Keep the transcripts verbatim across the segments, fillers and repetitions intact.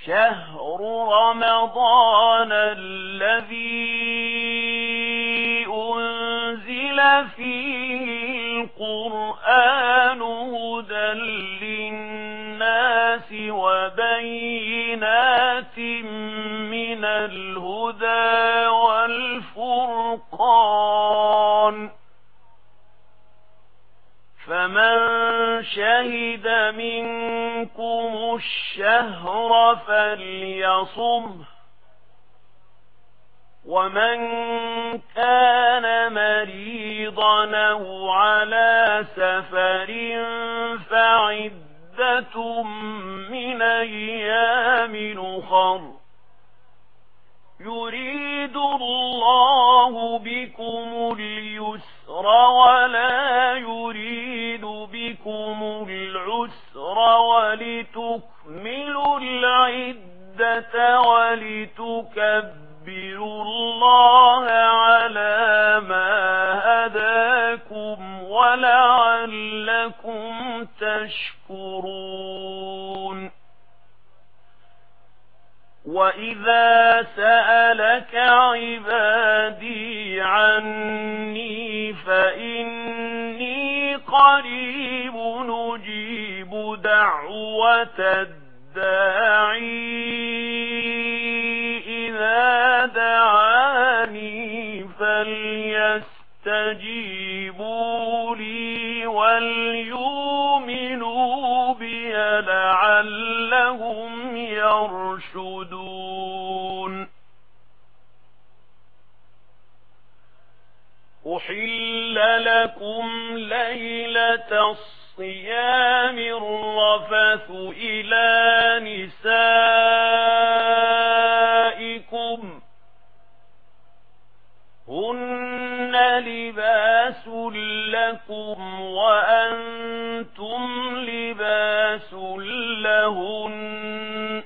شهر رمضان الذي أنزل فيه القرآن هدى للناس وبينات من الهدى والفرقان فمن شهد منكم الشهر فليصمه ومن كان مريضا أو على سفر فعدة من أيام أخر يريد الله بكم اليسر ولا يريد بكم العسر ولتكملوا العدة ولتكبروا الله على ما هداكم ولعلكم تشكرون. وإذا سألك عبادي عني فإني قريب نجيب دعوة الداعي إذا دعاني فليستجيبوا لي وليؤمنوا بي لعلهم يرشدون. أحل لكم ليلة الصيام الرفث إلى نسائكم هن لباس لكم وأنتم لباس لهن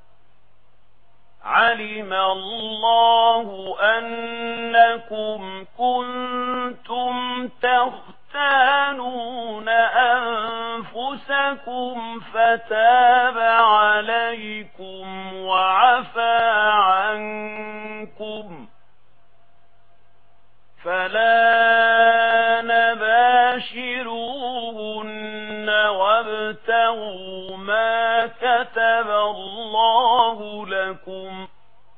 علم الله أنكم كنتم تختانون أنفسكم فتاب عليكم وعفى عنكم فلا نباشروهن وابتغوا ما كتب الله لكم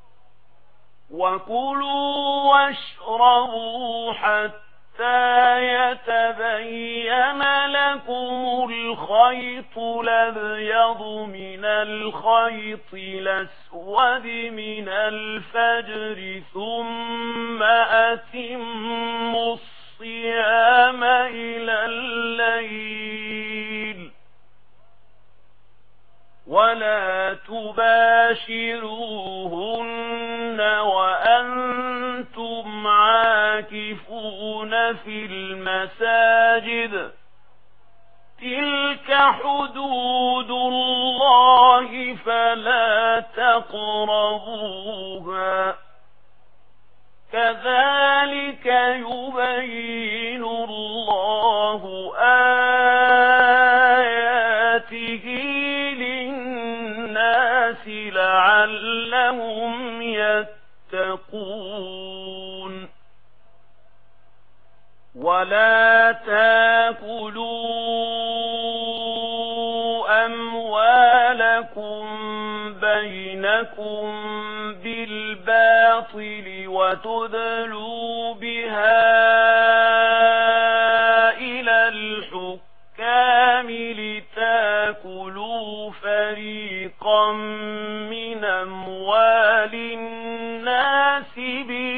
وكلوا واشربوا حتى يتبين لكم الخيط الأبيض من الخيط الأسود من الفجر ثم أتموا الصيام إلى الليل ولا تباشروهن وأنتم عاكفون في المساجد تلك حدود الله فلا تقربوها كذلك يبين الله آياته للناس لعلهم يتقون. ولا تاكلوا أموالكم بينكم بالباطل وتدلوا بها إلى الحكام لتاكلوا فريقا من أموال الناس بالباطل